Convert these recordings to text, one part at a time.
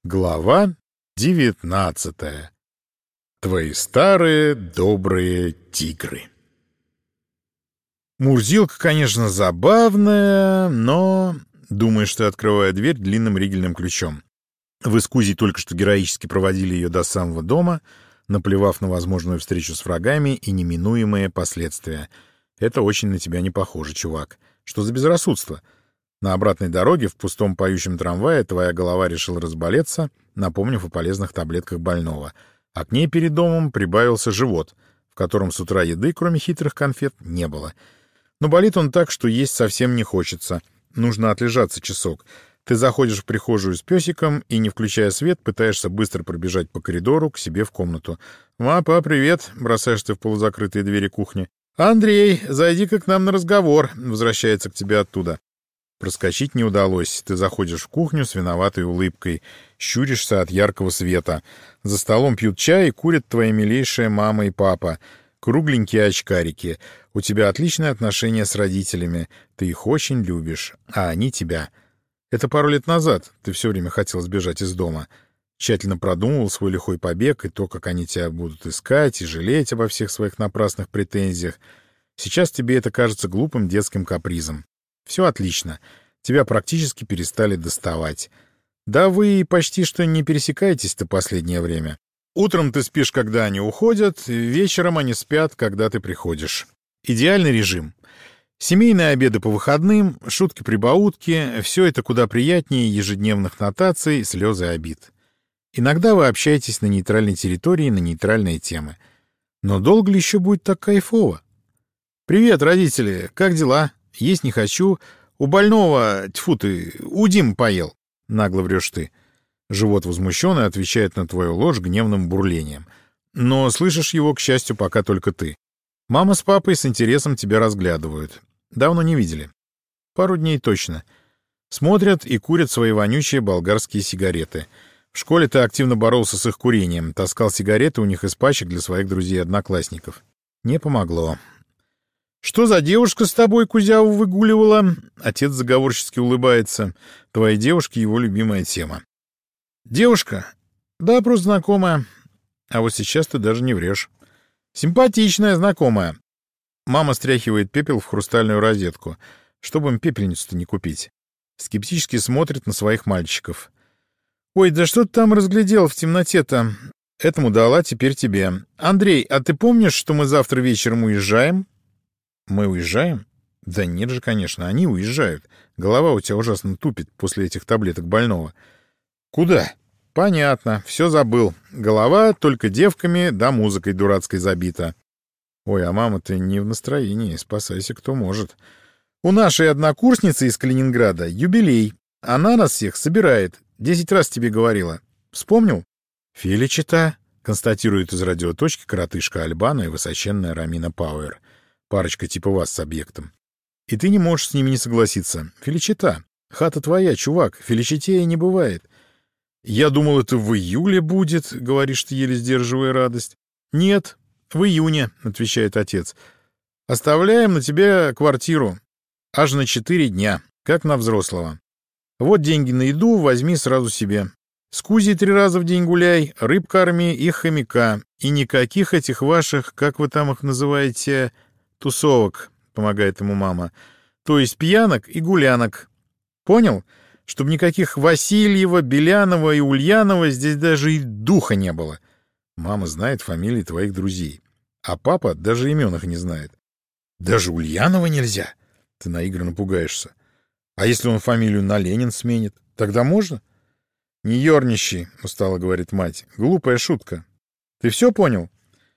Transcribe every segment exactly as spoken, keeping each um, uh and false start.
Глава девятнадцатая. Твои старые добрые тигры. Мурзилка, конечно, забавная, но... Думаешь, ты, открывая дверь длинным ригельным ключом. Вы с Кузей только что героически проводили ее до самого дома, наплевав на возможную встречу с врагами и неминуемые последствия. Это очень на тебя не похоже, чувак. Что за безрассудство? На обратной дороге в пустом поющем трамвае твоя голова решила разболеться, напомнив о полезных таблетках больного. А к ней перед домом прибавился живот, в котором с утра еды, кроме хитрых конфет, не было. Но болит он так, что есть совсем не хочется. Нужно отлежаться часок. Ты заходишь в прихожую с песиком и, не включая свет, пытаешься быстро пробежать по коридору к себе в комнату. «Папа, привет!» — бросаешь ты в полузакрытые двери кухни. «Андрей, зайди-ка к нам на разговор!» — возвращается к тебе оттуда. Проскочить не удалось. Ты заходишь в кухню с виноватой улыбкой, щуришься от яркого света. За столом пьют чай и курят твои милейшие мама и папа. Кругленькие очкарики. У тебя отличные отношения с родителями. Ты их очень любишь, а они тебя. Это пару лет назад ты все время хотел сбежать из дома. Тщательно продумывал свой лихой побег и то, как они тебя будут искать и жалеть обо всех своих напрасных претензиях. Сейчас тебе это кажется глупым детским капризом. Все отлично. Тебя практически перестали доставать. Да вы почти что не пересекаетесь-то последнее время. Утром ты спишь, когда они уходят, вечером они спят, когда ты приходишь. Идеальный режим. Семейные обеды по выходным, шутки-прибаутки — все это куда приятнее ежедневных нотаций, слезы обид. Иногда вы общаетесь на нейтральной территории на нейтральные темы. Но долго ли еще будет так кайфово? «Привет, родители, как дела? Есть не хочу. У больного, тьфу ты, у Димы поел». Нагло врешь ты. Живот возмущенный отвечает на твою ложь гневным бурлением. Но слышишь его, к счастью, пока только ты. Мама с папой с интересом тебя разглядывают. Давно не видели. Пару дней точно. Смотрят и курят свои вонючие болгарские сигареты. В школе ты активно боролся с их курением, таскал сигареты у них из пачек для своих друзей-одноклассников. Не помогло. «Что за девушка с тобой Кузяву выгуливала?» Отец заговорчески улыбается. Твои девушки — его любимая тема. «Девушка? Да, просто знакомая. А вот сейчас ты даже не врешь. Симпатичная знакомая». Мама стряхивает пепел в хрустальную розетку, чтобы им пепельницу-то не купить. Скептически смотрит на своих мальчиков. «Ой, да что ты там разглядел в темноте-то? Этому дала, теперь тебе. Андрей, а ты помнишь, что мы завтра вечером уезжаем?» «Мы уезжаем?» «Да нет же, конечно, они уезжают. Голова у тебя ужасно тупит после этих таблеток больного». «Куда?» «Понятно, все забыл. Голова только девками да музыкой дурацкой забита». «Ой, а мама-то не в настроении, спасайся кто может. У нашей однокурсницы из Калининграда юбилей. Она нас всех собирает. Десять раз тебе говорила. Вспомнил?» «Филичита», — констатирует из радиоточки коротышка Альбана и высоченная Рамина Пауэр. Парочка типа вас с объектом. И ты не можешь с ними не согласиться. Феличита. Хата твоя, чувак. Феличитея не бывает. Я думал, это в июле будет, говоришь ты, еле сдерживая радость. Нет, в июне, отвечает отец. Оставляем на тебе квартиру. Аж на четыре дня, как на взрослого. Вот деньги на еду, возьми сразу себе. С Кузей три раза в день гуляй, рыб корми и хомяка. И никаких этих ваших, как вы там их называете... тусовок, помогает ему мама. То есть пьянок и гулянок. Понял? Чтобы никаких Васильева, Белянова и Ульянова здесь даже и духа не было. Мама знает фамилии твоих друзей. А папа даже имен их не знает. Даже Ульянова нельзя? Ты наигранно пугаешься. А если он фамилию на Ленин сменит? Тогда можно? Не ерничай, устало говорит мать. Глупая шутка. Ты все понял?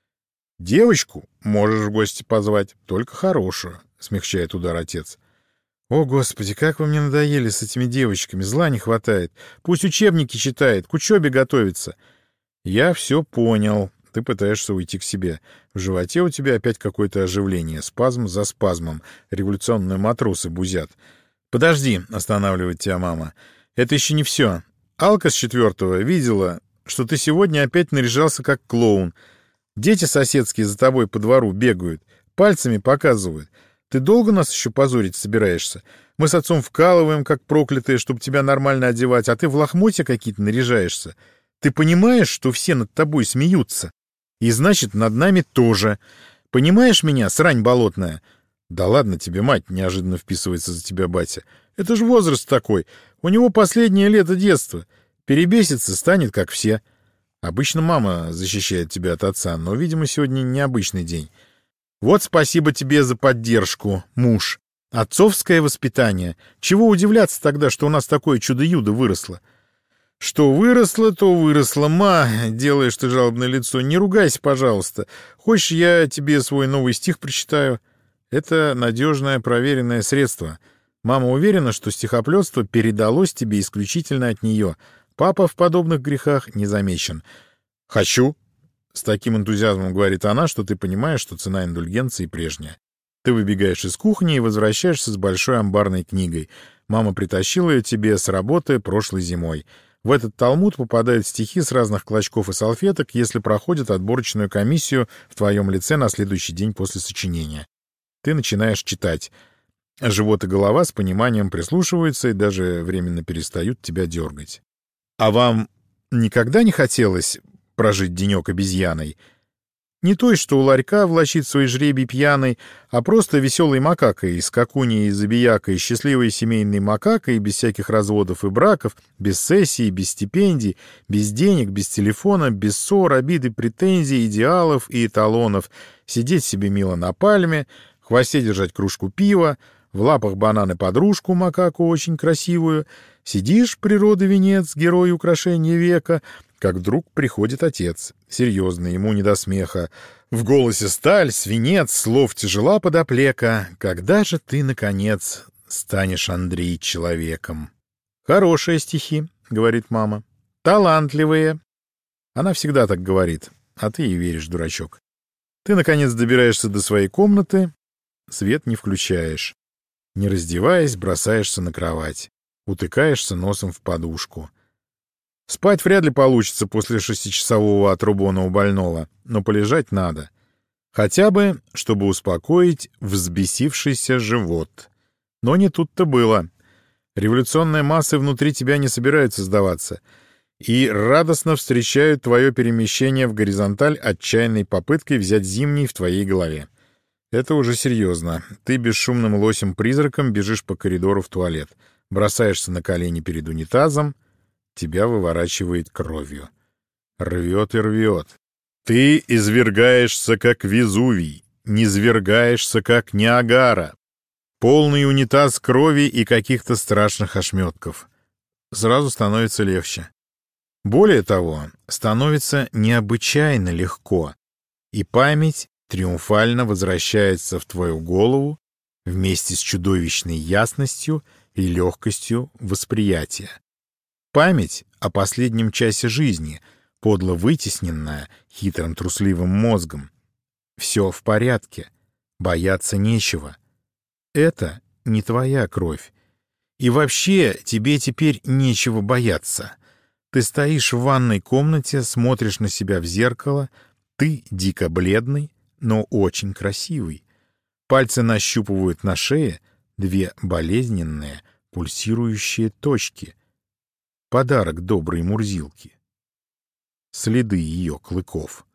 «Девочку можешь в гости позвать, только хорошую», — смягчает удар отец. «О, Господи, как вы мне надоели с этими девочками, зла не хватает. Пусть учебники читает, к учебе готовится». «Я все понял. Ты пытаешься уйти к себе. В животе у тебя опять какое-то оживление, спазм за спазмом. Революционные матросы бузят». «Подожди», — останавливает тебя мама. «Это еще не все. Алка с четвертого видела, что ты сегодня опять наряжался как клоун. Дети соседские за тобой по двору бегают, пальцами показывают. Ты долго нас еще позорить собираешься? Мы с отцом вкалываем, как проклятые, чтобы тебя нормально одевать, а ты в лохмотья какие-то наряжаешься. Ты понимаешь, что все над тобой смеются? И значит, над нами тоже. Понимаешь меня, срань болотная?» «Да ладно тебе, мать!» — неожиданно вписывается за тебя батя. «Это же возраст такой. У него последнее лето детства. Перебесится, станет как все. Обычно мама защищает тебя от отца, но, видимо, сегодня необычный день. Вот спасибо тебе за поддержку, муж. Отцовское воспитание. Чего удивляться тогда, что у нас такое чудо-юдо выросло?» «Что выросло, то выросло. Ма, делаешь ты жалобное лицо. Не ругайся, пожалуйста. Хочешь, я тебе свой новый стих прочитаю?» Это надежное, проверенное средство. Мама уверена, что стихоплетство передалось тебе исключительно от нее. Папа в подобных грехах не замечен. «Хочу!» — с таким энтузиазмом говорит она, что ты понимаешь, что цена индульгенции прежняя. Ты выбегаешь из кухни и возвращаешься с большой амбарной книгой. Мама притащила ее тебе с работы прошлой зимой. В этот талмуд попадают стихи с разных клочков и салфеток, если проходят отборочную комиссию в твоем лице на следующий день после сочинения. Ты начинаешь читать. Живот и голова с пониманием прислушиваются и даже временно перестают тебя дергать. А вам никогда не хотелось прожить денек обезьяной? Не той, что у ларька влачит свой жребий пьяный, а просто веселой макакой, скакуней и забиякой, счастливой семейной макакой, без всяких разводов и браков, без сессий, без стипендий, без денег, без телефона, без ссор, обид и претензий, идеалов и эталонов, сидеть себе мило на пальме, в хвосте держать кружку пива, в лапах бананы подружку макаку очень красивую. Сидишь, природы венец, герой украшения века, как вдруг приходит отец, серьезный, ему не до смеха. В голосе сталь, свинец, слов тяжела подоплека. Когда же ты, наконец, станешь, Андрей, человеком? «Хорошие стихи», — говорит мама. «Талантливые». Она всегда так говорит, а ты ей веришь, дурачок. Ты, наконец, добираешься до своей комнаты, свет не включаешь. Не раздеваясь, бросаешься на кровать. Утыкаешься носом в подушку. Спать вряд ли получится после шестичасового отрубона у больного, но полежать надо. Хотя бы, чтобы успокоить взбесившийся живот. Но не тут-то было. Революционные массы внутри тебя не собираются сдаваться и радостно встречают твое перемещение в горизонталь отчаянной попыткой взять зимний в твоей голове. Это уже серьезно. Ты бесшумным лосем-призраком бежишь по коридору в туалет. Бросаешься на колени перед унитазом. Тебя выворачивает кровью. Рвет и рвет. Ты извергаешься, как Везувий. Низвергаешься, как Ниагара. Полный унитаз крови и каких-то страшных ошметков. Сразу становится легче. Более того, становится необычайно легко. И память триумфально возвращается в твою голову вместе с чудовищной ясностью и легкостью восприятия. Память о последнем часе жизни, подло вытесненная хитрым трусливым мозгом. Все в порядке, бояться нечего. Это не твоя кровь. И вообще тебе теперь нечего бояться. Ты стоишь в ванной комнате, смотришь на себя в зеркало, ты дико бледный, но очень красивый. Пальцы нащупывают на шее две болезненные, пульсирующие точки. Подарок доброй Мурзилки. Следы ее клыков.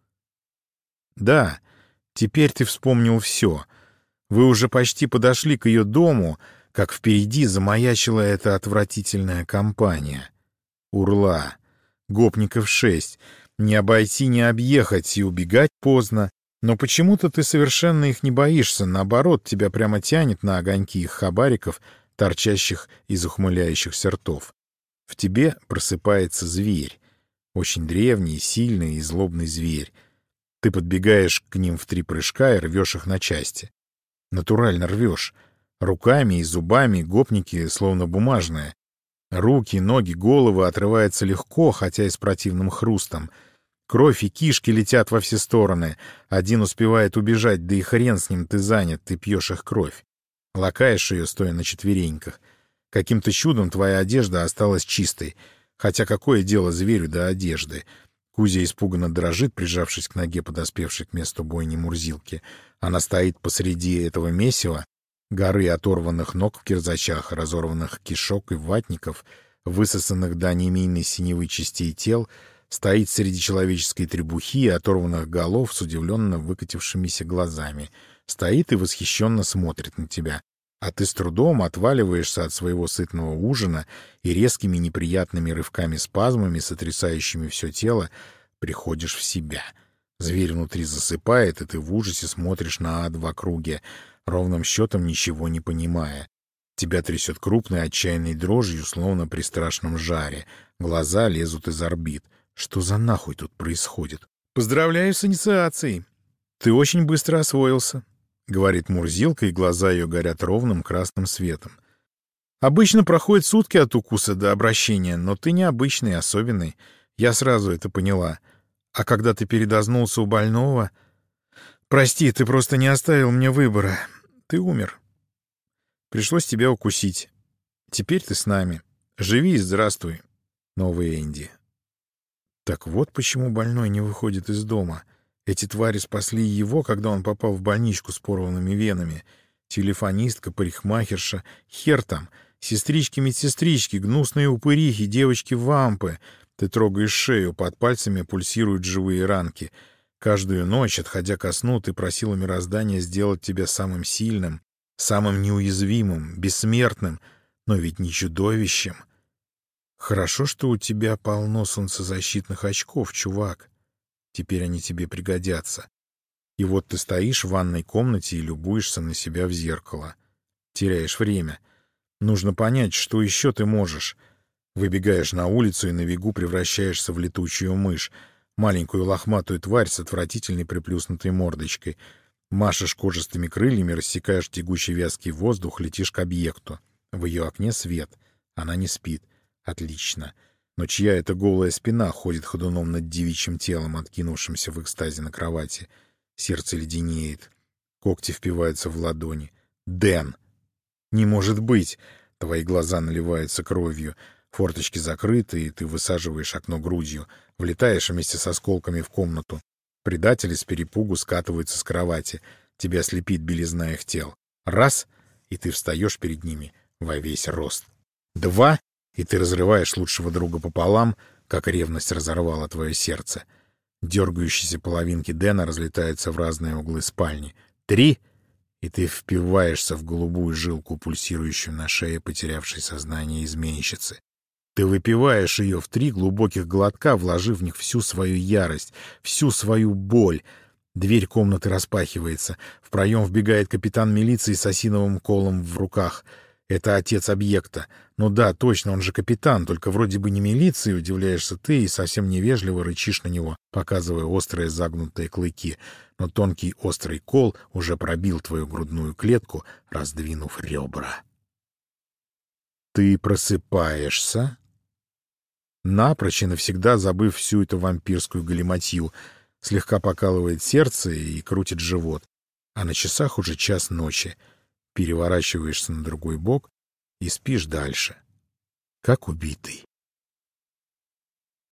Да, теперь ты вспомнил все. Вы уже почти подошли к ее дому, как впереди замаячила эта отвратительная компания. Урла. Гопников шесть. Не обойти, не объехать, и убегать поздно. Но почему-то ты совершенно их не боишься, наоборот, тебя прямо тянет на огоньки их хабариков, торчащих из ухмыляющихся ртов. В тебе просыпается зверь, очень древний, сильный и злобный зверь. Ты подбегаешь к ним в три прыжка и рвешь их на части. Натурально рвешь. Руками и зубами гопники словно бумажные. Руки, ноги, головы отрываются легко, хотя и с противным хрустом. Кровь и кишки летят во все стороны. Один успевает убежать, да и хрен с ним, ты занят, ты пьешь их кровь. Лакаешь ее, стоя на четвереньках. Каким-то чудом твоя одежда осталась чистой. Хотя какое дело зверю до одежды? Кузя испуганно дрожит, прижавшись к ноге подоспевшей к месту бойни Мурзилки. Она стоит посреди этого месива, Горы оторванных ног в кирзачах, разорванных кишок и ватников, высосанных до анемийной синевы частей тел, стоит среди человеческой требухи и оторванных голов с удивленно выкатившимися глазами. Стоит и восхищенно смотрит на тебя. А ты с трудом отваливаешься от своего сытного ужина и резкими неприятными рывками-спазмами, сотрясающими все тело, приходишь в себя. Зверь внутри засыпает, и ты в ужасе смотришь на ад в округе, ровным счетом ничего не понимая. Тебя трясет крупной отчаянной дрожью, словно при страшном жаре. Глаза лезут из орбит. Что за нахуй тут происходит? Поздравляю с инициацией. Ты очень быстро освоился, — говорит Мурзилка, и глаза ее горят ровным красным светом. Обычно проходят сутки от укуса до обращения, но ты необычный, особенный. Я сразу это поняла. А когда ты передознулся у больного... Прости, ты просто не оставил мне выбора. Ты умер. Пришлось тебя укусить. Теперь ты с нами. Живи и здравствуй, новый Энди. Так вот почему больной не выходит из дома. Эти твари спасли его, когда он попал в больничку с порванными венами. Телефонистка, парикмахерша, хер там, сестрички-медсестрички, гнусные упырихи, девочки-вампы. Ты трогаешь шею, под пальцами пульсируют живые ранки. Каждую ночь, отходя ко сну, ты просила мироздания сделать тебя самым сильным, самым неуязвимым, бессмертным, но ведь не чудовищем. Хорошо, что у тебя полно солнцезащитных очков, чувак. Теперь они тебе пригодятся. И вот ты стоишь в ванной комнате и любуешься на себя в зеркало. Теряешь время. Нужно понять, что еще ты можешь. Выбегаешь на улицу и на бегу превращаешься в летучую мышь, маленькую лохматую тварь с отвратительной приплюснутой мордочкой. Машешь кожистыми крыльями, рассекаешь тягучий вязкий воздух, летишь к объекту. В ее окне свет. Она не спит. Отлично. Но чья это голая спина ходит ходуном над девичьим телом, откинувшимся в экстазе на кровати? Сердце леденеет. Когти впиваются в ладони. Дэн! Не может быть! Твои глаза наливаются кровью. Форточки закрыты, и ты высаживаешь окно грудью. Влетаешь вместе с осколками в комнату. Предатели с перепугу скатываются с кровати. Тебя слепит белизна их тел. Раз — и ты встаешь перед ними во весь рост. Два — и ты разрываешь лучшего друга пополам, как ревность разорвала твое сердце. Дергающиеся половинки Дэна разлетаются в разные углы спальни. Три — и ты впиваешься в голубую жилку, пульсирующую на шее потерявшей сознание изменщицы. Ты выпиваешь ее в три глубоких глотка, вложив в них всю свою ярость, всю свою боль. Дверь комнаты распахивается. В проем вбегает капитан милиции с осиновым колом в руках. Это отец объекта. Ну да, точно, он же капитан, только вроде бы не милиции, удивляешься ты и совсем невежливо рычишь на него, показывая острые загнутые клыки. Но тонкий острый кол уже пробил твою грудную клетку, раздвинув ребра. Ты просыпаешься, напрочь и навсегда забыв всю эту вампирскую галиматью. Слегка покалывает сердце и крутит живот. А на часах уже час ночи. Переворачиваешься на другой бок и спишь дальше, как убитый.